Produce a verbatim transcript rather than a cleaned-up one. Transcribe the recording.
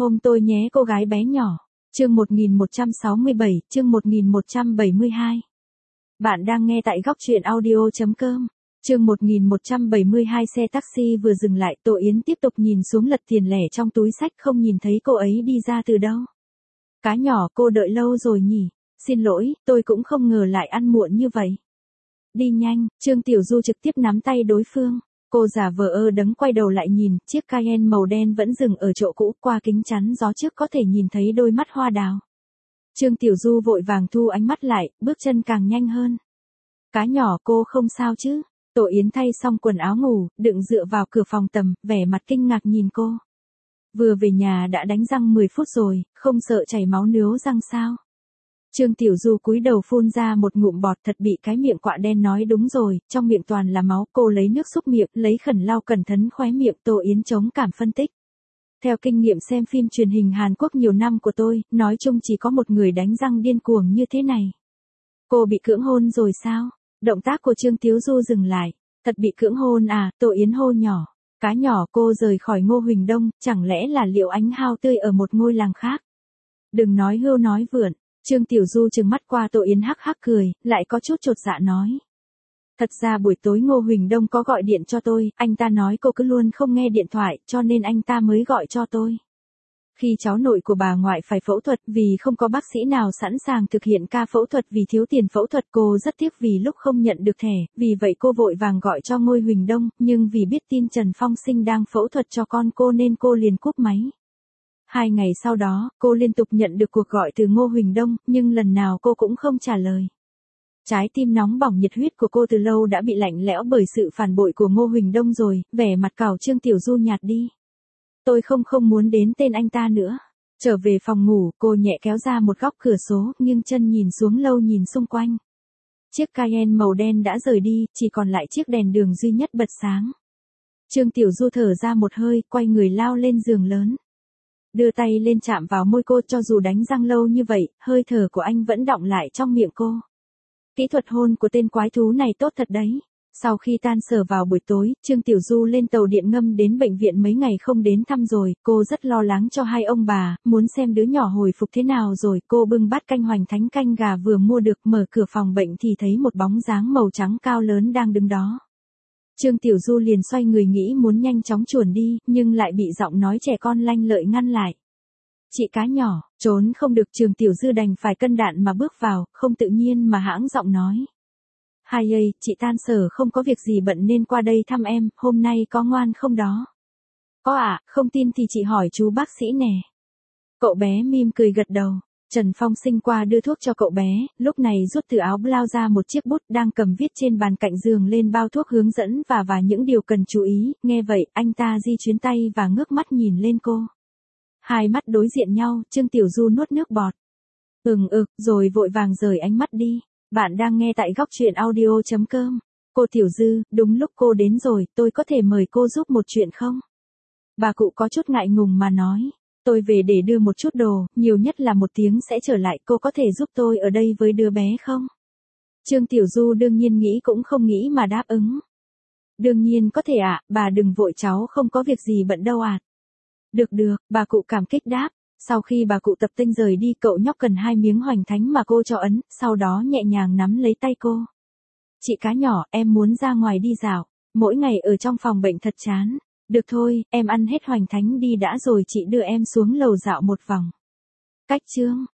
Ôm tôi nhé cô gái bé nhỏ. Chương một nghìn một trăm sáu mươi bảy, chương một nghìn một trăm bảy mươi hai. Bạn đang nghe tại góc truyện audio chấm com. Chương một nghìn một trăm bảy mươi hai. Xe taxi vừa dừng lại, Tô Yến tiếp tục nhìn xuống lật tiền lẻ trong túi xách, không nhìn thấy cô ấy đi ra từ đâu. Cá nhỏ, cô đợi lâu rồi nhỉ? Xin lỗi, tôi cũng không ngờ lại ăn muộn như vậy. Đi nhanh. Trương Tiểu Du trực tiếp nắm tay đối phương. Cô giả vờ ơ đấng quay đầu lại nhìn, chiếc Cayenne màu đen vẫn dừng ở chỗ cũ, qua kính chắn gió trước có thể nhìn thấy đôi mắt hoa đào. Trương Tiểu Du vội vàng thu ánh mắt lại, bước chân càng nhanh hơn. Cá nhỏ, cô không sao chứ? Tô Yến thay xong quần áo ngủ, đựng dựa vào cửa phòng tầm, vẻ mặt kinh ngạc nhìn cô. Vừa về nhà đã đánh răng mười phút rồi, không sợ chảy máu nướu răng sao? Trương Tiểu Du cúi đầu phun ra một ngụm bọt, thật bị cái miệng quạ đen nói đúng rồi, trong miệng toàn là máu. Cô lấy nước xúc miệng, lấy khẩn lau cẩn thận khóe miệng. Tô Yến chống cảm phân tích. Theo kinh nghiệm xem phim truyền hình Hàn Quốc nhiều năm của tôi, nói chung chỉ có một người đánh răng điên cuồng như thế này. Cô bị cưỡng hôn rồi sao? Động tác của Trương Tiểu Du dừng lại. Thật bị cưỡng hôn à? Tô Yến hô nhỏ. Cá nhỏ, cô rời khỏi Ngô Huỳnh Đông, chẳng lẽ là Liệu Ánh Hao tươi ở một ngôi làng khác? Đừng nói hưu nói vượn. Trương Tiểu Du trừng mắt qua Tô Yến hắc hắc cười, lại có chút chột dạ nói. Thật ra buổi tối Ngô Huỳnh Đông có gọi điện cho tôi, anh ta nói cô cứ luôn không nghe điện thoại, cho nên anh ta mới gọi cho tôi. Khi cháu nội của bà ngoại phải phẫu thuật, vì không có bác sĩ nào sẵn sàng thực hiện ca phẫu thuật vì thiếu tiền phẫu thuật, cô rất tiếc vì lúc không nhận được thẻ, vì vậy cô vội vàng gọi cho Ngô Huỳnh Đông, nhưng vì biết tin Trần Phong Sinh đang phẫu thuật cho con cô nên cô liền cúp máy. Hai ngày sau đó, cô liên tục nhận được cuộc gọi từ Ngô Huỳnh Đông, nhưng lần nào cô cũng không trả lời. Trái tim nóng bỏng nhiệt huyết của cô từ lâu đã bị lạnh lẽo bởi sự phản bội của Ngô Huỳnh Đông rồi, vẻ mặt cào Trương Tiểu Du nhạt đi. Tôi không không muốn đến tên anh ta nữa. Trở về phòng ngủ, cô nhẹ kéo ra một góc cửa sổ, nghiêng chân nhìn xuống lâu nhìn xung quanh. Chiếc Cayenne màu đen đã rời đi, chỉ còn lại chiếc đèn đường duy nhất bật sáng. Trương Tiểu Du thở ra một hơi, quay người lao lên giường lớn. Đưa tay lên chạm vào môi cô, cho dù đánh răng lâu như vậy, hơi thở của anh vẫn đọng lại trong miệng cô. Kỹ thuật hôn của tên quái thú này tốt thật đấy. Sau khi tan sở vào buổi tối, Trương Tiểu Du lên tàu điện ngầm đến bệnh viện mấy ngày không đến thăm rồi, cô rất lo lắng cho hai ông bà, muốn xem đứa nhỏ hồi phục thế nào rồi. Cô bưng bát canh hoành thánh canh gà vừa mua được, mở cửa phòng bệnh thì thấy một bóng dáng màu trắng cao lớn đang đứng đó. Trương Tiểu Du liền xoay người nghĩ muốn nhanh chóng chuồn đi, nhưng lại bị giọng nói trẻ con lanh lợi ngăn lại. Chị cá nhỏ, trốn không được. Trương Tiểu Du đành phải cân đạn mà bước vào, không tự nhiên mà hãng giọng nói. Hai ơi, chị tan sở không có việc gì bận nên qua đây thăm em, hôm nay có ngoan không đó? Có ạ, à, không tin thì chị hỏi chú bác sĩ nè. Cậu bé mỉm cười gật đầu. Trần Phong Sinh qua đưa thuốc cho cậu bé, lúc này rút từ áo blau ra một chiếc bút đang cầm viết trên bàn cạnh giường lên bao thuốc hướng dẫn và và những điều cần chú ý. Nghe vậy, anh ta di chuyển tay và ngước mắt nhìn lên cô. Hai mắt đối diện nhau, Trương Tiểu Du nuốt nước bọt. Ừm ực, rồi vội vàng rời ánh mắt đi. Bạn đang nghe tại góc truyện audio chấm com. Cô Tiểu Dư, đúng lúc cô đến rồi, tôi có thể mời cô giúp một chuyện không? Bà cụ có chút ngại ngùng mà nói. Tôi về để đưa một chút đồ, nhiều nhất là một tiếng sẽ trở lại, cô có thể giúp tôi ở đây với đứa bé không? Trương Tiểu Du đương nhiên nghĩ cũng không nghĩ mà đáp ứng. Đương nhiên có thể ạ, à, bà đừng vội, cháu không có việc gì bận đâu ạ. À. Được được, bà cụ cảm kích đáp. Sau khi bà cụ tập tinh rời đi, cậu nhóc cần hai miếng hoành thánh mà cô cho ấn, sau đó nhẹ nhàng nắm lấy tay cô. Chị cá nhỏ, em muốn ra ngoài đi dạo, mỗi ngày ở trong phòng bệnh thật chán. Được thôi, em ăn hết hoành thánh đi đã rồi chị đưa em xuống lầu dạo một vòng. Cách chương.